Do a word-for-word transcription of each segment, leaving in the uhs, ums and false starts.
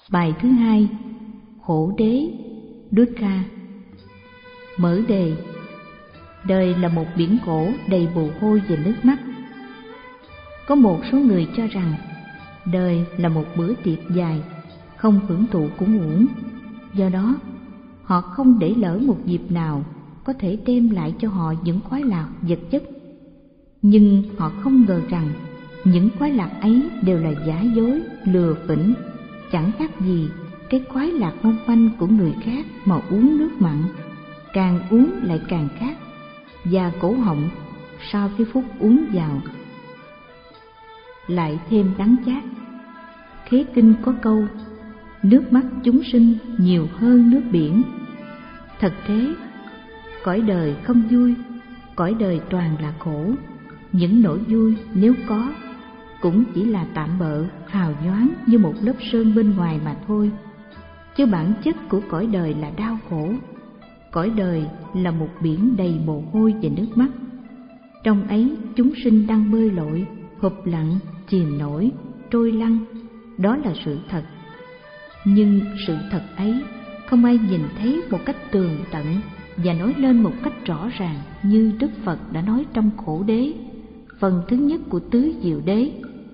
Bài thứ hai, khổ đế, Dukkha. Mở đề: đời là một biển khổ đầy mồ hôi và nước mắt. Có một số người cho rằng đời là một bữa tiệc dài, không hưởng thụ cũng uổng. Do đó, họ không để lỡ một dịp nào có thể đem lại cho họ những khoái lạc vật chất. Nhưng họ không ngờ rằng những khoái lạc ấy đều là giả dối, lừa phỉnh, chẳng khác gì cái khoái lạc mong manh của người khác mà uống nước mặn, càng uống lại càng khát, và cổ họng sau cái phút uống vào lại thêm đắng chát. Khế kinh có câu: nước mắt chúng sinh nhiều hơn nước biển. Thật thế, cõi đời không vui, cõi đời toàn là khổ. Những nỗi vui nếu có cũng chỉ là tạm bợ, hào nhoáng như một lớp sơn bên ngoài mà thôi, chứ bản chất của cõi đời là đau khổ. Cõi đời là một biển đầy mồ hôi và nước mắt. Trong ấy chúng sinh đang bơi lội, hụp lặn, chìm nổi, trôi lăn. Đó là sự thật. Nhưng sự thật ấy không ai nhìn thấy một cách tường tận và nói lên một cách rõ ràng như Đức Phật đã nói trong Khổ Đế, phần thứ nhất của Tứ Diệu Đế.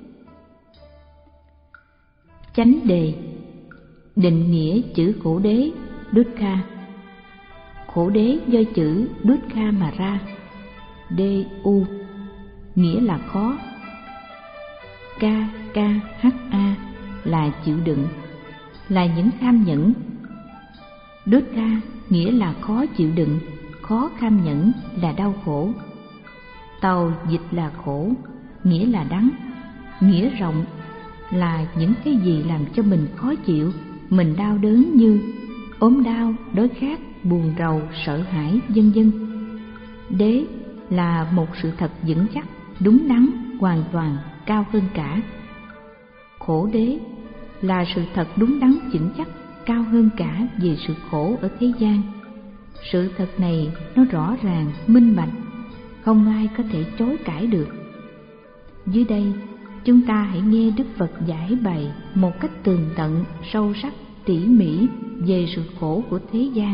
Chánh đề: định nghĩa chữ khổ đế, Dukkha. Khổ đế do chữ Dukkha mà ra. Du nghĩa là khó. K K H A là chịu đựng, là những kham nhẫn. Dukkha nghĩa là khó chịu đựng, khó kham nhẫn, là đau khổ. Tàu dịch là khổ, nghĩa là đắng. Nghĩa rộng là những cái gì làm cho mình khó chịu, mình đau đớn như ốm đau, đói khát, buồn rầu, sợ hãi, vân vân. Đế là một sự thật vững chắc, đúng đắn, hoàn toàn, cao hơn cả. Khổ đế là sự thật đúng đắn, vững chắc, cao hơn cả về sự khổ ở thế gian. Sự thật này nó rõ ràng, minh bạch, không ai có thể chối cãi được. Dưới đây, chúng ta hãy nghe Đức Phật giải bày một cách tường tận, sâu sắc, tỉ mỉ về sự khổ của thế gian.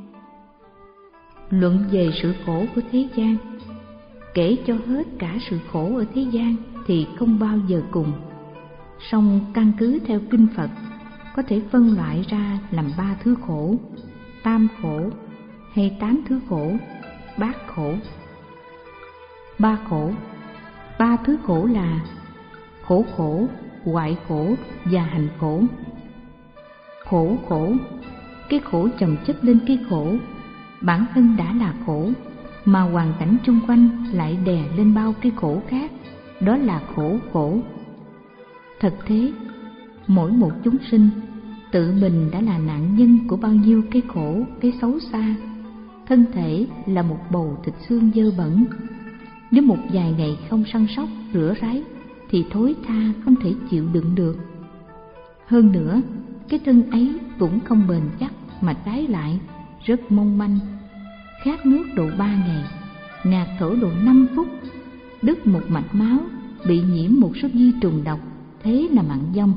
Luận về sự khổ của thế gian, kể cho hết cả sự khổ ở thế gian thì không bao giờ cùng. Song căn cứ theo kinh Phật, có thể phân loại ra làm ba thứ khổ: tam khổ hay tám thứ khổ, bát khổ. Ba khổ, ba thứ khổ là khổ khổ, hoại khổ và hành khổ. Khổ khổ, cái khổ chồng chất lên cái khổ, bản thân đã là khổ, mà hoàn cảnh chung quanh lại đè lên bao cái khổ khác, đó là khổ khổ. Thật thế, mỗi một chúng sinh tự mình đã là nạn nhân của bao nhiêu cái khổ, cái xấu xa. Thân thể là một bầu thịt xương dơ bẩn, nếu một vài ngày không săn sóc, rửa ráy thì thối tha không thể chịu đựng được. Hơn nữa, cái thân ấy cũng không bền chắc, mà trái lại rất mong manh. Khát nước độ ba ngày, ngạt thở độ năm phút, đứt một mạch máu, bị nhiễm một số vi trùng độc, thế là mạng vong.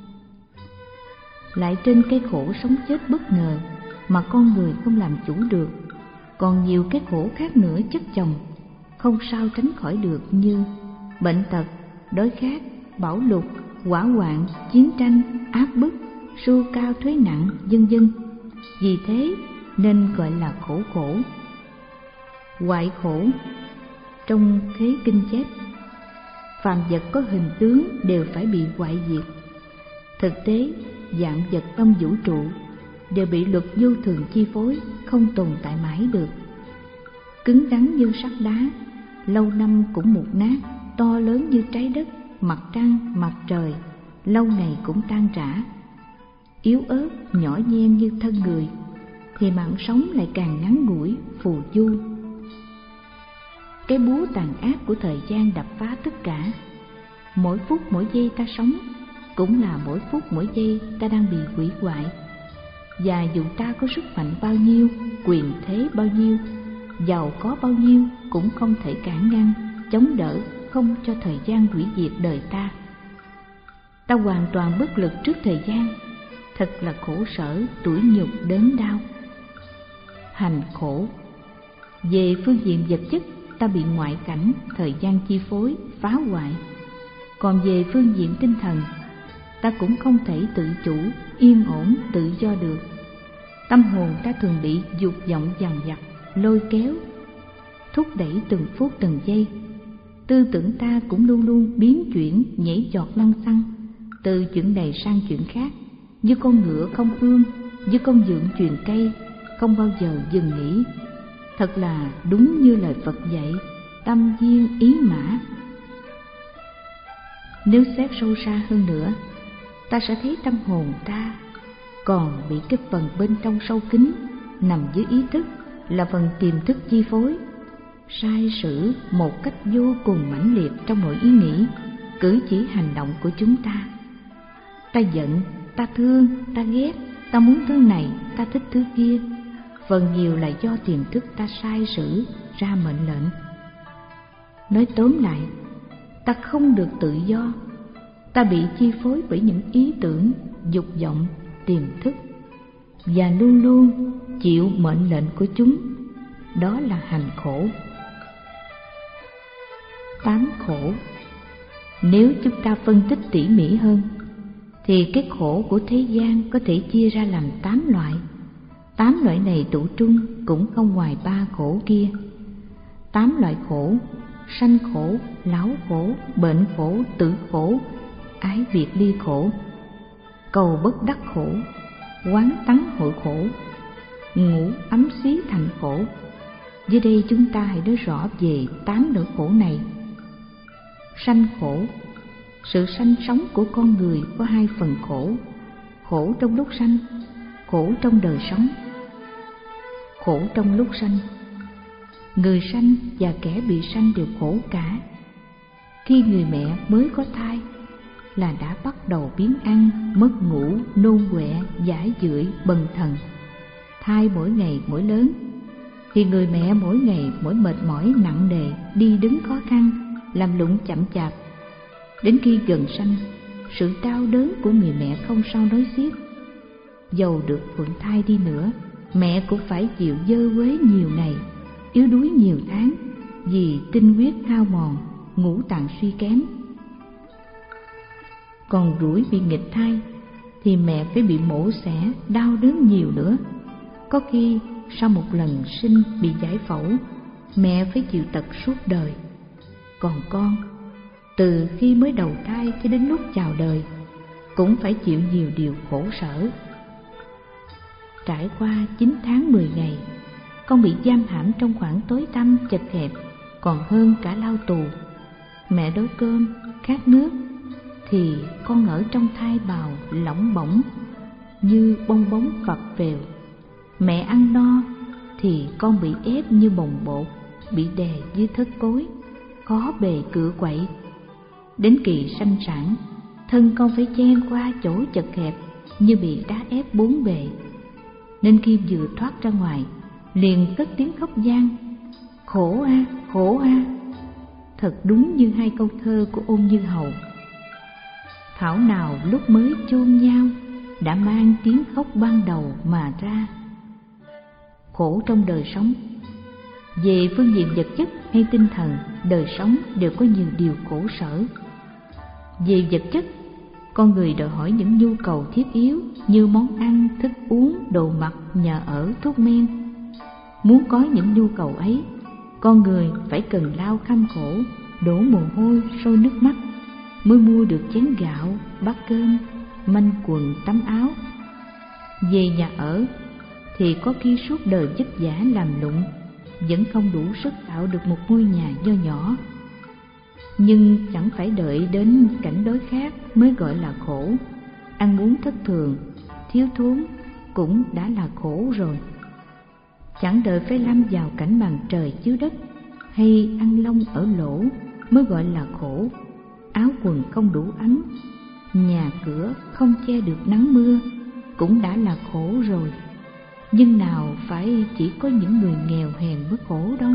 Lại trên cái khổ sống chết bất ngờ mà con người không làm chủ được, còn nhiều cái khổ khác nữa chất chồng, không sao tránh khỏi được, như bệnh tật, đói khát, bão lụt, hỏa hoạn, chiến tranh, áp bức, sưu cao thuế nặng, vân vân. Vì thế nên gọi là khổ khổ. Hoại khổ, trong Khế Kinh chép, phàm vật có hình tướng đều phải bị hoại diệt. Thực tế, vạn vật trong vũ trụ đều bị luật vô thường chi phối, không tồn tại mãi được. Cứng rắn như sắt đá, lâu năm cũng mục nát, to lớn như trái đất, mặt trăng, mặt trời, lâu ngày cũng tan rã. Yếu ớt, nhỏ nhen như thân người, thì mạng sống lại càng ngắn ngủi, phù du. Cái búa tàn ác của thời gian đập phá tất cả. Mỗi phút mỗi giây ta sống, cũng là mỗi phút mỗi giây ta đang bị hủy hoại. Và dù ta có sức mạnh bao nhiêu, quyền thế bao nhiêu, giàu có bao nhiêu, cũng không thể cản ngăn, chống đỡ, không cho thời gian hủy diệt đời ta. Ta hoàn toàn bất lực trước thời gian, thật là khổ sở, tủi nhục đớn đau. Hành khổ. Về phương diện vật chất, ta bị ngoại cảnh, thời gian chi phối, phá hoại. Còn về phương diện tinh thần, ta cũng không thể tự chủ, yên ổn, tự do được. Tâm hồn ta thường bị dục vọng dằn vặt, lôi kéo, thúc đẩy từng phút từng giây. Tư tưởng ta cũng luôn luôn biến chuyển, nhảy giọt lăng xăng, từ chuyện này sang chuyện khác, như con ngựa không ương, như con dượng chuyền cây, không bao giờ dừng nghỉ. Thật là đúng như lời Phật dạy, tâm viên ý mã. Nếu xét sâu xa hơn nữa, ta sẽ thấy tâm hồn ta còn bị cái phần bên trong sâu kín, nằm dưới ý thức, là phần tiềm thức chi phối, sai sử một cách vô cùng mãnh liệt trong mọi ý nghĩ, cử chỉ hành động của chúng ta. Ta giận, ta thương, ta ghét, ta muốn thứ này, ta thích thứ kia, phần nhiều là do tiềm thức ta sai sử ra mệnh lệnh. Nói tóm lại, ta không được tự do, ta bị chi phối bởi những ý tưởng, dục vọng, tiềm thức, và luôn luôn chịu mệnh lệnh của chúng. Đó là hành khổ. Tám khổ. Nếu chúng ta phân tích tỉ mỉ hơn, thì cái khổ của thế gian có thể chia ra làm tám loại. Tám loại này tụ trung cũng không ngoài ba khổ kia. Tám loại khổ: sanh khổ, lão khổ, bệnh khổ, tử khổ, ái biệt ly khổ, cầu bất đắc khổ, quán tắng hội khổ, ngủ ấm xí thành khổ. Dưới đây chúng ta hãy nói rõ về tám nỗi khổ này. Sanh khổ. Sự sanh sống của con người có hai phần khổ: khổ trong lúc sanh, khổ trong đời sống. Khổ trong lúc sanh. Người sanh và kẻ bị sanh đều khổ cả. Khi người mẹ mới có thai là đã bắt đầu biếng ăn, mất ngủ, nôn ọe, dãi dưởi, bần thần. Thai mỗi ngày mỗi lớn, thì người mẹ mỗi ngày mỗi mệt mỏi nặng nề, đi đứng khó khăn, làm lụng chậm chạp. Đến khi gần sanh, sự đau đớn của người mẹ không sao nói xiết. Dầu được phượng thai đi nữa, mẹ cũng phải chịu dơ quế nhiều ngày, yếu đuối nhiều tháng, vì tinh huyết hao mòn, ngũ tạng suy kém. Còn rủi bị nghịch thai thì mẹ phải bị mổ xẻ, đau đớn nhiều nữa. Có khi sau một lần sinh bị giải phẫu, mẹ phải chịu tật suốt đời. Còn con, từ khi mới đầu thai cho đến lúc chào đời, cũng phải chịu nhiều điều khổ sở. Trải qua chín tháng mười ngày, con bị giam hãm trong khoảng tối tăm chật hẹp, còn hơn cả lao tù. Mẹ đói cơm, khát nước, thì con ở trong thai bào lỏng bỏng như bong bóng phập phèo. Mẹ ăn no thì con bị ép như bồng bột, bị đè dưới thớt cối, khó bề cựa quậy. Đến kỳ sanh sản, thân con phải chen qua chỗ chật hẹp như bị đá ép bốn bề. Nên khi vừa thoát ra ngoài, liền cất tiếng khóc van: khổ a, khổ a. Thật đúng như hai câu thơ của Ôn Như Hầu: thảo nào lúc mới chôn nhau, đã mang tiếng khóc ban đầu mà ra. Khổ trong đời sống. Về phương diện vật chất hay tinh thần, đời sống đều có nhiều điều khổ sở. Về vật chất, con người đòi hỏi những nhu cầu thiết yếu như món ăn, thức uống, đồ mặc, nhà ở, thuốc men. Muốn có những nhu cầu ấy, con người phải cần lao kham khổ, đổ mồ hôi, sôi nước mắt, mới mua được chén gạo, bát cơm, manh quần, tấm áo. Về nhà ở thì có khi suốt đời vất vả làm lụng, vẫn không đủ sức tạo được một ngôi nhà nho nhỏ. Nhưng chẳng phải đợi đến cảnh đói khát mới gọi là khổ. Ăn uống thất thường, thiếu thốn cũng đã là khổ rồi. Chẳng đợi phải lâm vào cảnh màn trời chiếu đất, hay ăn lông ở lỗ mới gọi là khổ. Áo quần không đủ ấm, nhà cửa không che được nắng mưa cũng đã là khổ rồi. Nhưng nào phải chỉ có những người nghèo hèn mới khổ đâu.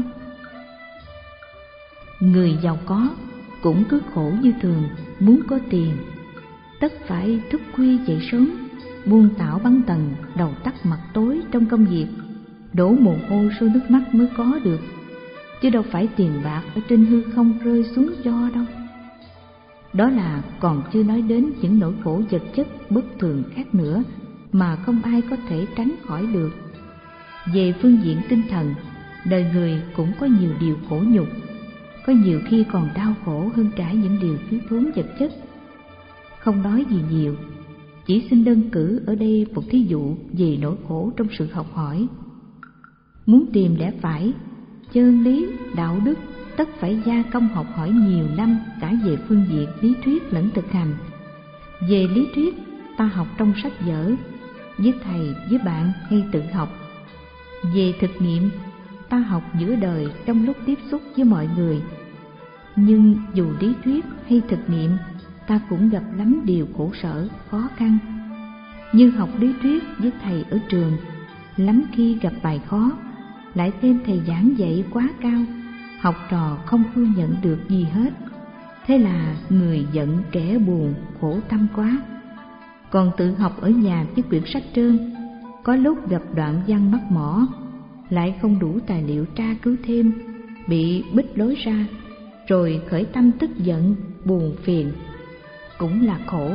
Người giàu có cũng cứ khổ như thường, muốn có tiền tất phải thức khuya dậy sớm, buông tảo bắn tần, đầu tắt mặt tối trong công việc, đổ mồ hôi sôi nước mắt mới có được, chứ đâu phải tiền bạc ở trên hư không rơi xuống cho đâu. Đó là còn chưa nói đến những nỗi khổ vật chất bất thường khác nữa mà không ai có thể tránh khỏi được. Về phương diện tinh thần, đời người cũng có nhiều điều khổ nhục, có nhiều khi còn đau khổ hơn cả những điều thiếu thốn vật chất. Không nói gì nhiều, chỉ xin đơn cử ở đây một thí dụ về nỗi khổ trong sự học hỏi. Muốn tìm lẽ phải, chân lý, đạo đức, tất phải gia công học hỏi nhiều năm, cả về phương diện lý thuyết lẫn thực hành. Về lý thuyết, ta học trong sách vở, với thầy, với bạn hay tự học. Về thực nghiệm, ta học giữa đời trong lúc tiếp xúc với mọi người. Nhưng dù lý thuyết hay thực nghiệm, ta cũng gặp lắm điều khổ sở, khó khăn. Như học lý thuyết với thầy ở trường, lắm khi gặp bài khó, lại thêm thầy giảng dạy quá cao, học trò không thu nhận được gì hết. Thế là người giận kẻ buồn, khổ tâm quá. Còn tự học ở nhà với quyển sách trơn, có lúc gặp đoạn văn mắc mỏ, lại không đủ tài liệu tra cứu thêm, bị bích lối ra, rồi khởi tâm tức giận, buồn phiền, cũng là khổ.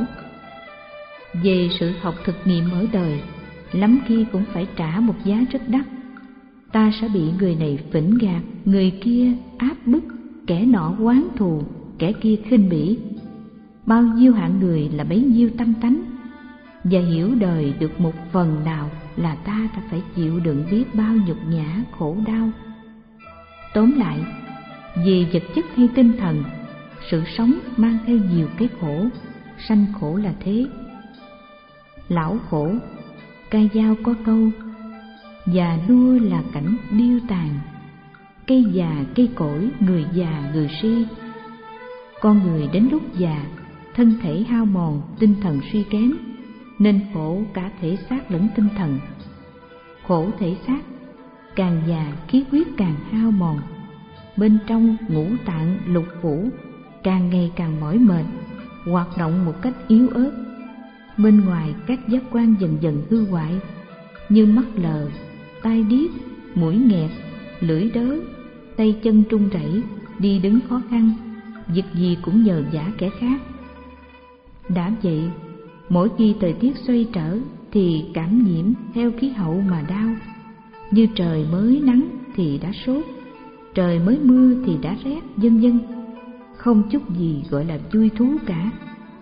Về sự học thực nghiệm ở đời, lắm khi cũng phải trả một giá rất đắt. Ta sẽ bị người này phỉnh gạt, người kia áp bức, kẻ nọ oán thù, kẻ kia khinh bỉ. Bao nhiêu hạng người là bấy nhiêu tâm tánh, và hiểu đời được một phần nào là ta đã phải chịu đựng biết bao nhục nhã khổ đau. Tóm lại, về vật chất hay tinh thần, sự sống mang theo nhiều cái khổ, sanh khổ là thế. Lão khổ, ca dao có câu, già nua là cảnh điêu tàn, cây già cây cỗi, người già người si. Con người đến lúc già, thân thể hao mòn, tinh thần suy kém, nên khổ cả thể xác lẫn tinh thần. Khổ thể xác, càng già khí huyết càng hao mòn, bên trong ngũ tạng lục phủ càng ngày càng mỏi mệt, hoạt động một cách yếu ớt. Bên ngoài các giác quan dần dần hư hoại, như mắt lờ, tai điếc, mũi nghẹt, lưỡi đớ, tay chân run rẩy, đi đứng khó khăn, việc gì cũng nhờ vả kẻ khác. Đã vậy, mỗi khi thời tiết xoay trở thì cảm nhiễm theo khí hậu mà đau. Như trời mới nắng thì đã sốt, trời mới mưa thì đã rét, vân vân. Không chút gì gọi là vui thú cả.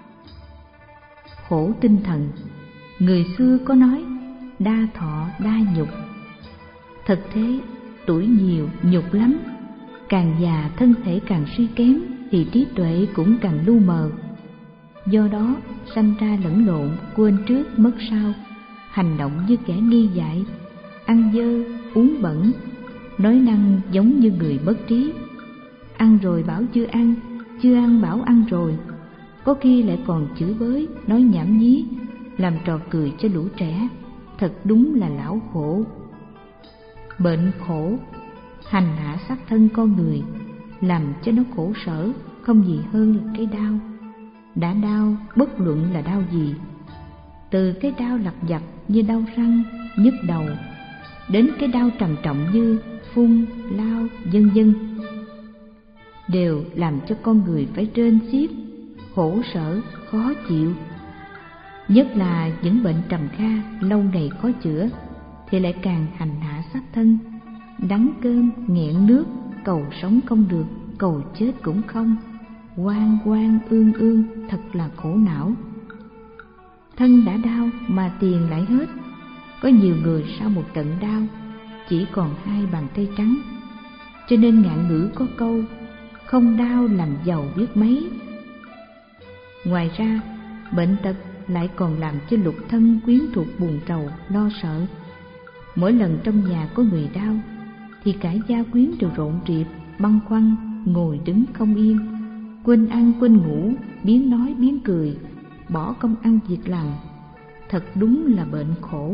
Khổ tinh thần, người xưa có nói đa thọ đa nhục. Thực thế, tuổi nhiều nhục lắm, càng già thân thể càng suy kém thì trí tuệ cũng càng lu mờ. Do đó sanh ra lẫn lộn, quên trước mất sau, hành động như kẻ nghi dại, ăn dơ uống bẩn, nói năng giống như người mất trí. Ăn rồi bảo chưa ăn, chưa ăn bảo ăn rồi, có khi lại còn chửi bới, nói nhảm nhí, làm trò cười cho lũ trẻ. Thật đúng là lão khổ. Bệnh khổ, hành hạ sát thân con người, làm cho nó khổ sở, không gì hơn là cái đau. Đã đau, bất luận là đau gì, từ cái đau lặt vặt như đau răng, nhức đầu, đến cái đau trầm trọng như phun, lao, vân vân, đều làm cho con người phải rên xiết, khổ sở, khó chịu. Nhất là những bệnh trầm kha, lâu ngày khó chữa, thì lại càng hành hạ sát thân, đắng cơm, nghẹn nước, cầu sống không được, cầu chết cũng không, oan oan ương ương, thật là khổ não. Thân đã đau mà tiền lại hết. Có nhiều người sau một trận đau chỉ còn hai bàn tay trắng. Cho nên ngạn ngữ có câu không đau làm giàu biết mấy. Ngoài ra, bệnh tật lại còn làm cho lục thân quyến thuộc buồn rầu, lo sợ. Mỗi lần trong nhà có người đau thì cả gia quyến đều rộn rịp, băn khoăn, ngồi đứng không yên, quên ăn quên ngủ, biến nói biến cười, bỏ công ăn việc làm. Thật đúng là bệnh khổ.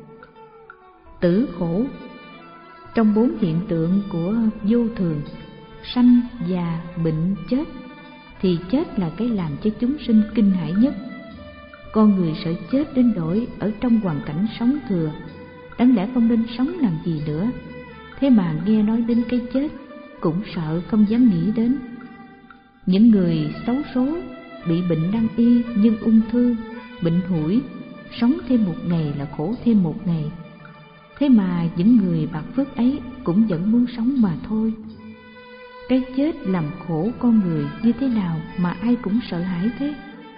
Tử khổ, trong bốn hiện tượng của vô thường, sanh, già, bệnh, chết, thì chết là cái làm cho chúng sinh kinh hãi nhất. Con người sợ chết đến nỗi ở trong hoàn cảnh sống thừa, đáng lẽ không nên sống làm gì nữa, thế mà nghe nói đến cái chết cũng sợ không dám nghĩ đến. Những người xấu số bị bệnh nan y như ung thư, bệnh hủi, sống thêm một ngày là khổ thêm một ngày. Thế mà những người bạc phước ấy cũng vẫn muốn sống mà thôi. Cái chết làm khổ con người như thế nào mà ai cũng sợ hãi thế?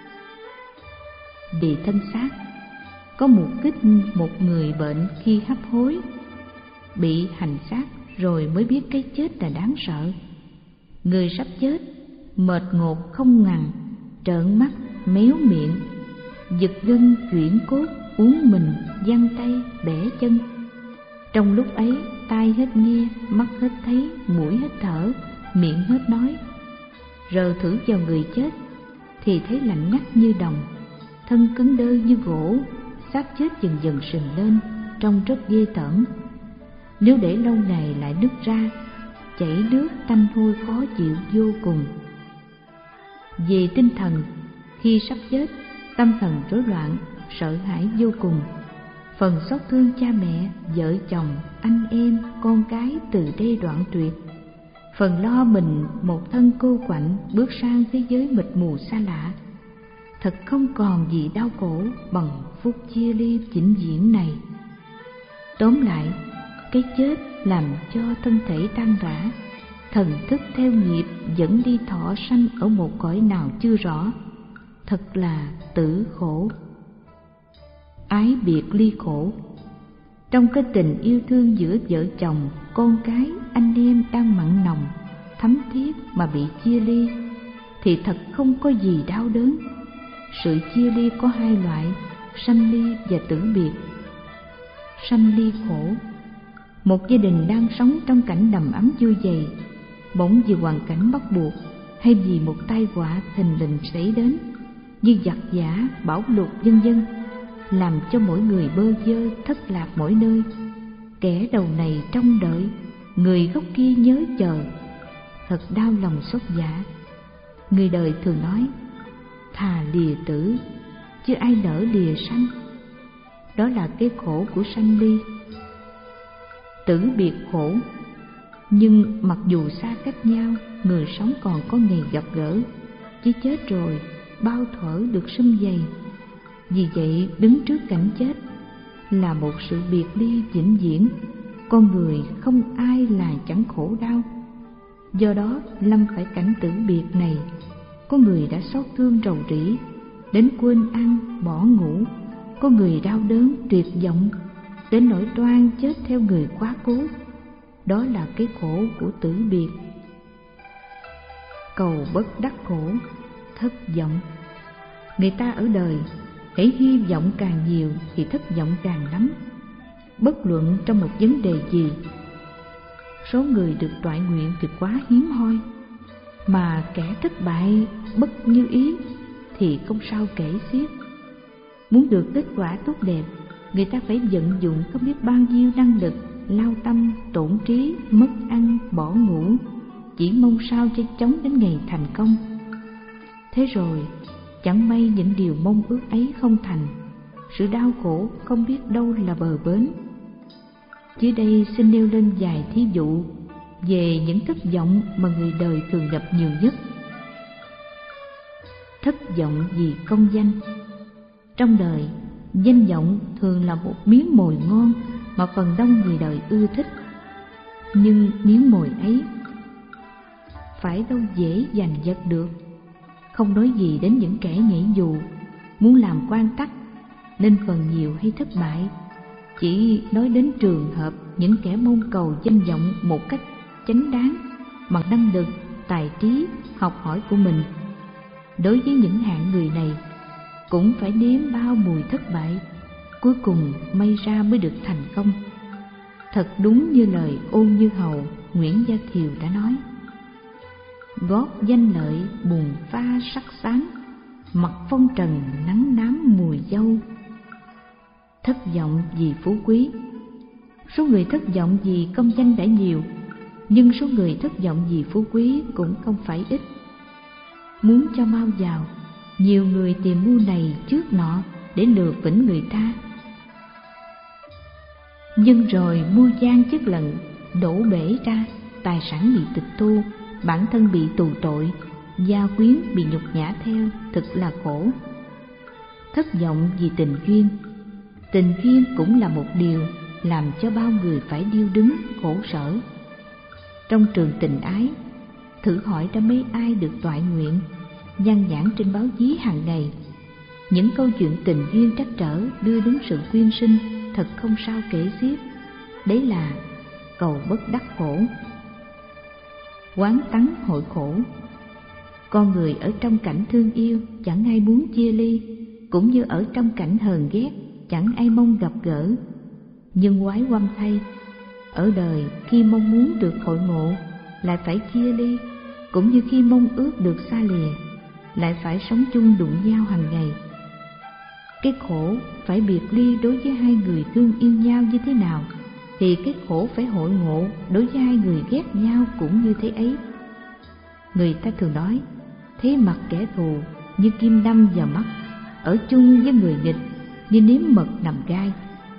Địa thân xác có mục kích một người bệnh khi hấp hối, bị hành xác rồi mới biết cái chết là đáng sợ. Người sắp chết mệt ngột không ngằn, trợn mắt, méo miệng, giật gân chuyển cốt, uốn mình, giăng tay, bẻ chân. Trong lúc ấy, tai hết nghe, mắt hết thấy, mũi hết thở, miệng hết nói. Rờ thử vào người chết thì thấy lạnh ngắt như đồng, thân cứng đơ như gỗ, xác chết dần dần sình lên, trông rất ghê tởm. Nếu để lâu ngày lại nứt ra, chảy nước tanh hôi khó chịu vô cùng. Về tinh thần, khi sắp chết, tâm thần rối loạn, sợ hãi vô cùng. Phần xót thương cha mẹ, vợ chồng, anh em, con cái từ đây đoạn tuyệt. Phần lo mình một thân cô quạnh bước sang thế giới mịt mù xa lạ. Thật không còn gì đau khổ bằng phút chia ly vĩnh viễn này. Tóm lại, cái chết làm cho thân thể tan rã, thần thức theo nghiệp dẫn đi thọ sanh ở một cõi nào chưa rõ. Thật là tử khổ. Ái biệt ly khổ. Trong cái tình yêu thương giữa vợ chồng, con cái, anh em đang mặn nồng, thắm thiết mà bị chia ly thì thật không có gì đau đớn. Sự chia ly có hai loại, sanh ly và tử biệt. Sanh ly khổ. Một gia đình đang sống trong cảnh đầm ấm vui vầy, bỗng vì hoàn cảnh bắt buộc hay vì một tai họa thình lình xảy đến như giặc giã, bão lụt vân vân, làm cho mỗi người bơ vơ thất lạc mỗi nơi. Kẻ đầu này trông đợi, người gốc kia nhớ chờ, thật đau lòng xót dạ. Người đời thường nói thà lìa tử chứ ai nỡ lìa sanh. Đó là cái khổ của sanh ly. Tử biệt khổ. Nhưng mặc dù xa cách nhau, người sống còn có ngày gặp gỡ, chứ chết rồi bao thuở được sum vầy. Vì vậy đứng trước cảnh chết là một sự biệt ly vĩnh viễn. Con người không ai là chẳng khổ đau. Do đó lâm phải cảnh tử biệt này, có người đã xót thương rầu rĩ đến quên ăn bỏ ngủ, có người đau đớn tuyệt vọng đến nỗi toan chết theo người quá cố. Đó là cái khổ của tử biệt. Cầu bất đắc khổ, thất vọng. Người ta ở đời hãy hy vọng càng nhiều thì thất vọng càng lắm. Bất luận trong một vấn đề gì, số người được toại nguyện thì quá hiếm hoi, mà kẻ thất bại bất như ý thì không sao kể xiết. Muốn được kết quả tốt đẹp, người ta phải vận dụng không biết bao nhiêu năng lực, lao tâm, tổn trí, mất ăn, bỏ ngủ, chỉ mong sao cho chóng đến ngày thành công. Thế rồi, chẳng may những điều mong ước ấy không thành, sự đau khổ không biết đâu là bờ bến. Dưới đây xin nêu lên vài thí dụ về những thất vọng mà người đời thường gặp nhiều nhất. Thất vọng vì công danh. Trong đời, danh vọng thường là một miếng mồi ngon mà phần đông người đời ưa thích. Nhưng miếng mồi ấy phải đâu dễ giành giật được. Không nói gì đến những kẻ nhảy dù, muốn làm quan tắc nên phần nhiều hay thất bại. Chỉ nói đến trường hợp những kẻ mong cầu danh vọng một cách chánh đáng bằng năng lực, tài trí, học hỏi của mình. Đối với những hạng người này, cũng phải nếm bao mùi thất bại, cuối cùng may ra mới được thành công. Thật đúng như lời Ôn Như Hầu, Nguyễn Gia Thiều đã nói: gót danh lợi buồn pha sắc sáng, mặt phong trần nắng nám mùi dâu. Thất vọng vì phú quý. Số người thất vọng vì công danh đã nhiều, nhưng số người thất vọng vì phú quý cũng không phải ít. Muốn cho mau giàu, Nhiều người tìm mua này trước nọ để lừa phỉnh người ta, nhưng rồi mua gian chất lận, đổ bể ra, tài sản bị tịch thu, bản thân bị tù tội, gia quyến bị nhục nhã theo, thật là khổ. Thất vọng vì tình duyên. Tình duyên cũng là một điều làm cho bao người phải điêu đứng, khổ sở. Trong trường tình ái, thử hỏi đã mấy ai được toại nguyện, nhan nhản trên báo chí hàng ngày. Những câu chuyện tình duyên trắc trở đưa đến sự quyên sinh thật không sao kể xiết. Đấy là cầu bất đắc khổ. Quán tắng hội khổ. Con người ở trong cảnh thương yêu chẳng ai muốn chia ly, cũng như ở trong cảnh hờn ghét chẳng ai mong gặp gỡ. Nhưng quái quăm thay, ở đời khi mong muốn được hội ngộ lại phải chia ly, cũng như khi mong ước được xa lìa lại phải sống chung đụng nhau hàng ngày. Cái khổ phải biệt ly đối với hai người thương yêu nhau như thế nào, thì cái khổ phải hội ngộ đối với hai người ghét nhau cũng như thế ấy. Người ta thường nói, thế mặt kẻ thù như kim đâm vào mắt, ở chung với người nghịch như nếm mật nằm gai.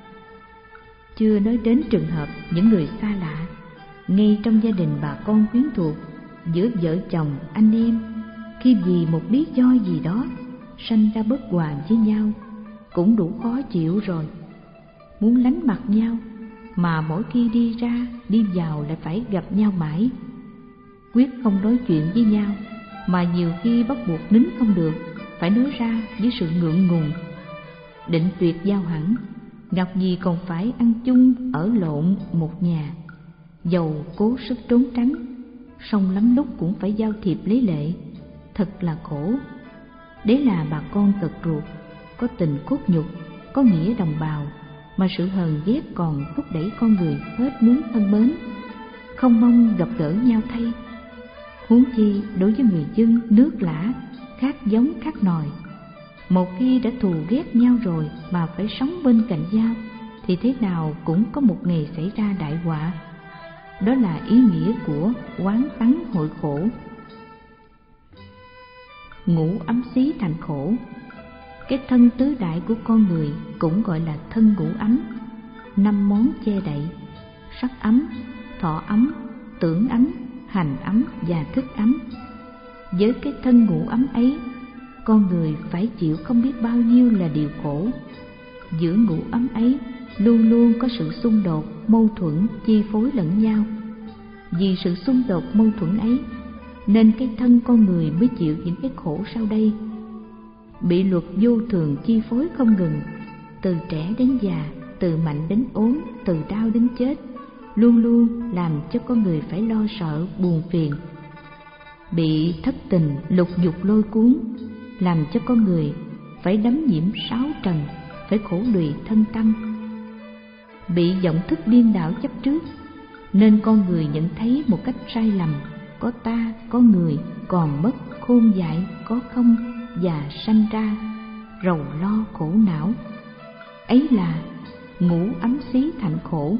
Chưa nói đến trường hợp những người xa lạ, ngay trong gia đình bà con quyến thuộc, giữa vợ chồng, anh em, khi vì một lý do gì đó sanh ra bất hòa với nhau, cũng đủ khó chịu rồi. Muốn lánh mặt nhau, mà mỗi khi đi ra, đi vào lại phải gặp nhau mãi. Quyết không nói chuyện với nhau, mà nhiều khi bắt buộc nín không được, phải nói ra với sự ngượng ngùng. Định tuyệt giao hẳn, gặp gì còn phải ăn chung ở lộn một nhà. Dầu cố sức trốn tránh, song lắm lúc cũng phải giao thiệp lấy lệ, thật là khổ. Đấy là bà con tật ruột, có tình cốt nhục, có nghĩa đồng bào, mà sự hờn ghét còn thúc đẩy con người hết muốn thân mến, không mong gặp gỡ nhau thay. Huống chi đối với người dân nước lã, khác giống khác nòi, một khi đã thù ghét nhau rồi mà phải sống bên cạnh nhau, thì thế nào cũng có một ngày xảy ra đại họa. Đó là ý nghĩa của quán tắng hội khổ. Ngũ ấm xí thành khổ. Cái thân tứ đại của con người cũng gọi là thân ngũ ấm, năm món che đậy: sắc ấm, thọ ấm, tưởng ấm, hành ấm và thức ấm. Với cái thân ngũ ấm ấy, con người phải chịu không biết bao nhiêu là điều khổ. Giữa ngũ ấm ấy luôn luôn có sự xung đột, mâu thuẫn chi phối lẫn nhau. Vì sự xung đột mâu thuẫn ấy nên cái thân con người mới chịu những cái khổ sau đây. Bị luật vô thường chi phối không ngừng, từ trẻ đến già, từ mạnh đến ốm, từ đau đến chết, luôn luôn làm cho con người phải lo sợ, buồn phiền. Bị thất tình, lục dục lôi cuốn, làm cho con người phải đắm nhiễm sáu trần, phải khổ lụy thân tâm. Bị vọng thức điên đảo chấp trước, nên con người nhận thấy một cách sai lầm, có ta, có người, còn mất, khôn dại, có không, và sanh ra rầu lo khổ não. Ấy là ngũ ấm xí thành khổ.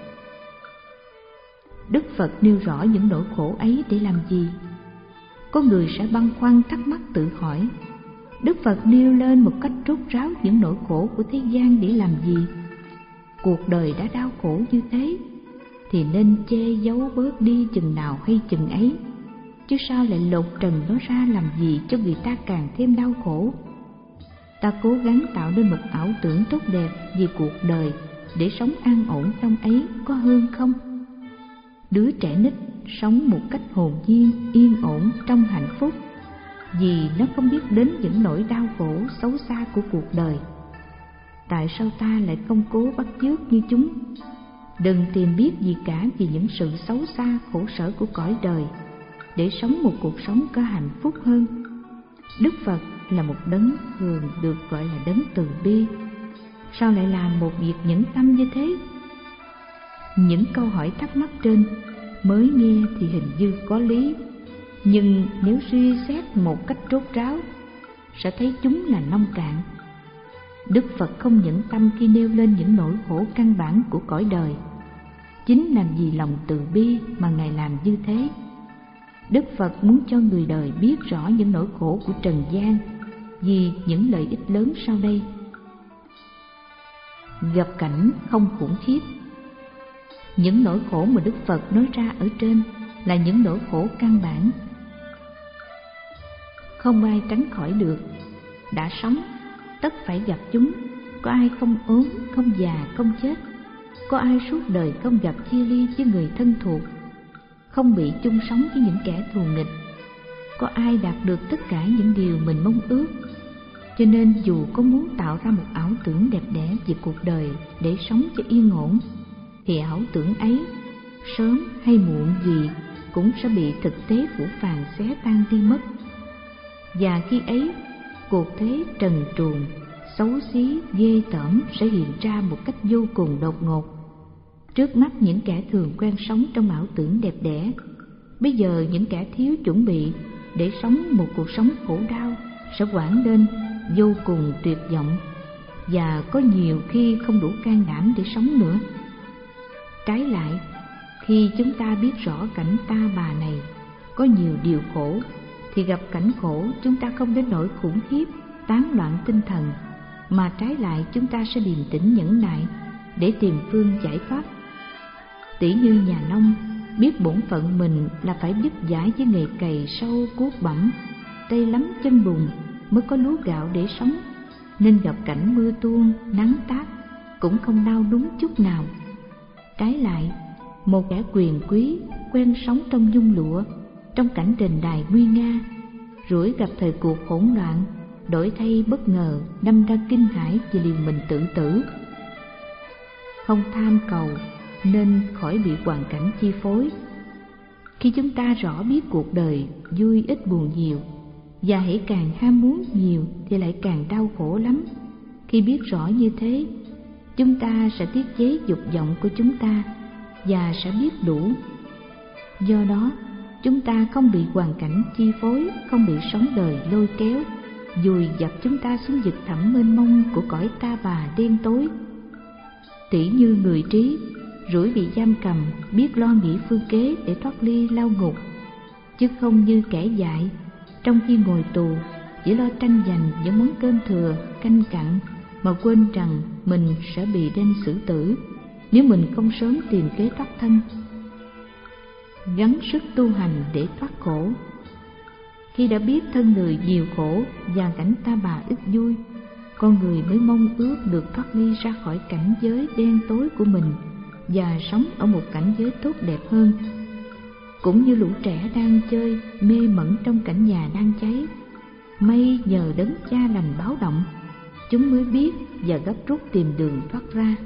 Đức Phật nêu rõ những nỗi khổ ấy để làm gì? Có người sẽ băn khoăn thắc mắc tự hỏi, Đức Phật nêu lên một cách rốt ráo những nỗi khổ của thế gian để làm gì? Cuộc đời đã đau khổ như thế, thì nên che giấu bớt đi chừng nào hay chừng ấy, chứ sao lại lột trần nó ra làm gì cho người ta càng thêm đau khổ. Ta cố gắng tạo nên một ảo tưởng tốt đẹp về cuộc đời để sống an ổn trong ấy có hơn không? Đứa trẻ nít sống một cách hồn nhiên, yên ổn trong hạnh phúc, vì nó không biết đến những nỗi đau khổ xấu xa của cuộc đời. Tại sao ta lại không cố bắt chước như chúng? Đừng tìm biết gì cả về những sự xấu xa khổ sở của cõi đời, để sống một cuộc sống có hạnh phúc hơn. Đức Phật là một đấng thường được gọi là đấng từ bi, sao lại làm một việc nhẫn tâm như thế? Những câu hỏi thắc mắc trên mới nghe thì hình như có lý, nhưng nếu suy xét một cách rốt ráo sẽ thấy chúng là nông cạn. Đức Phật không nhẫn tâm khi nêu lên những nỗi khổ căn bản của cõi đời. Chính là vì lòng từ bi mà Ngài làm như thế. Đức Phật muốn cho người đời biết rõ những nỗi khổ của trần gian, vì những lợi ích lớn sau đây. Gặp cảnh không khủng khiếp. Những nỗi khổ mà Đức Phật nói ra ở trên là những nỗi khổ căn bản, không ai tránh khỏi được. Đã sống, tất phải gặp chúng. Có ai không ốm, không già, không chết? Có ai suốt đời không gặp chia ly với người thân thuộc, không bị chung sống với những kẻ thù nghịch? Có ai đạt được tất cả những điều mình mong ước? Cho nên dù có muốn tạo ra một ảo tưởng đẹp đẽ về cuộc đời để sống cho yên ổn, thì ảo tưởng ấy sớm hay muộn gì cũng sẽ bị thực tế phủ phàng xé tan đi mất. Và khi ấy, cuộc thế trần truồng, xấu xí, ghê tởm sẽ hiện ra một cách vô cùng đột ngột. Trước mắt những kẻ thường quen sống trong ảo tưởng đẹp đẽ, bây giờ những kẻ thiếu chuẩn bị để sống một cuộc sống khổ đau sẽ hoảng lên vô cùng tuyệt vọng, và có nhiều khi không đủ can đảm để sống nữa. Trái lại, khi chúng ta biết rõ cảnh ta bà này có nhiều điều khổ, thì gặp cảnh khổ chúng ta không đến nỗi khủng khiếp, tán loạn tinh thần, mà trái lại chúng ta sẽ điềm tĩnh nhẫn nại để tìm phương giải thoát. Tỷ như nhà nông biết bổn phận mình là phải vất vả với nghề cày sâu cuốc bẩm, tay lắm chân bùn mới có lúa gạo để sống, nên gặp cảnh mưa tuôn nắng táp cũng không đau đúng chút nào. Trái lại, một kẻ quyền quý quen sống trong nhung lụa, trong cảnh đền đài nguy nga, rủi gặp thời cuộc hỗn loạn, đổi thay bất ngờ đâm ra kinh hãi vì liều mình tự tử. Không tham cầu nên khỏi bị hoàn cảnh chi phối. Khi chúng ta rõ biết cuộc đời vui ít buồn nhiều, và hãy càng ham muốn nhiều thì lại càng đau khổ lắm. Khi biết rõ như thế, chúng ta sẽ tiết chế dục vọng của chúng ta và sẽ biết đủ. Do đó, chúng ta không bị hoàn cảnh chi phối, không bị sống đời lôi kéo, dùi dập chúng ta xuống vực thẳm mênh mông của cõi ta bà đen tối. Tỷ như người trí, rủi bị giam cầm, biết lo nghĩ phương kế để thoát ly lao ngục, chứ không như kẻ dại, trong khi ngồi tù chỉ lo tranh giành những món cơm thừa, canh cặn, mà quên rằng mình sẽ bị đem xử tử nếu mình không sớm tìm kế thoát thân. Gắng sức tu hành để thoát khổ. Khi đã biết thân người nhiều khổ và cảnh ta bà ít vui, con người mới mong ước được thoát ly ra khỏi cảnh giới đen tối của mình và sống ở một cảnh giới tốt đẹp hơn. Cũng như lũ trẻ đang chơi mê mẩn trong cảnh nhà đang cháy, may nhờ đấng cha lành báo động, chúng mới biết và gấp rút tìm đường thoát ra.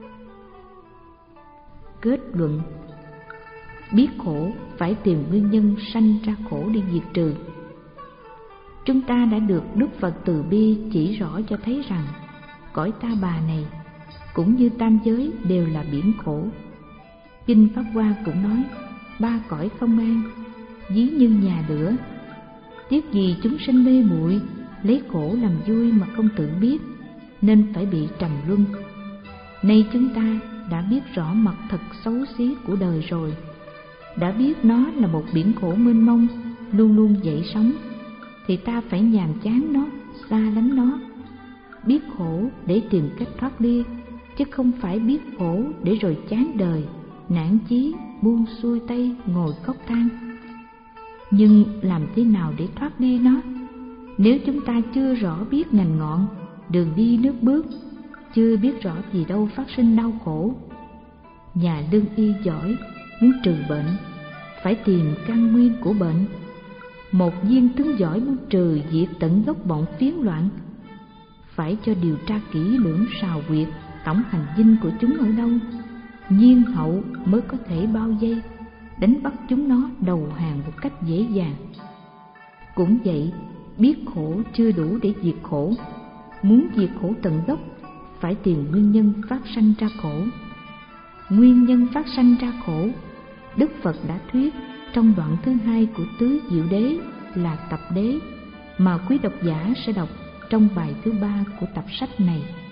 Kết luận: biết khổ phải tìm nguyên nhân sanh ra khổ để diệt trừ. Chúng ta đã được Đức Phật từ bi chỉ rõ cho thấy rằng cõi ta bà này cũng như tam giới đều là biển khổ. Kinh Pháp Hoa cũng nói ba cõi không an, ví như nhà lửa. Tiếc gì chúng sinh mê muội, lấy khổ làm vui mà không tự biết, nên phải bị trầm luân. Nay chúng ta đã biết rõ mặt thật xấu xí của đời rồi, đã biết nó là một biển khổ mênh mông, luôn luôn dậy sóng, thì ta phải nhàm chán nó, xa lánh nó. Biết khổ để tìm cách thoát ly, chứ không phải biết khổ để rồi chán đời, nản chí, buông xuôi tay ngồi khóc than. Nhưng làm thế nào để thoát đi nó? Nếu chúng ta chưa rõ biết ngành ngọn, đường đi nước bước, chưa biết rõ gì đâu phát sinh đau khổ. Nhà lương y giỏi muốn trừ bệnh, phải tìm căn nguyên của bệnh. Một viên tướng giỏi muốn trừ diệt tận gốc bọn phiến loạn, phải cho điều tra kỹ lưỡng sào quyệt tổng hành dinh của chúng ở đâu, nhiên hậu mới có thể bao vây đánh bắt chúng nó đầu hàng một cách dễ dàng. Cũng vậy, biết khổ chưa đủ để diệt khổ. Muốn diệt khổ tận gốc, phải tìm nguyên nhân phát sanh ra khổ. Nguyên nhân phát sanh ra khổ, Đức Phật đã thuyết trong đoạn thứ hai của Tứ Diệu Đế là tập đế, mà quý độc giả sẽ đọc trong bài thứ ba của tập sách này.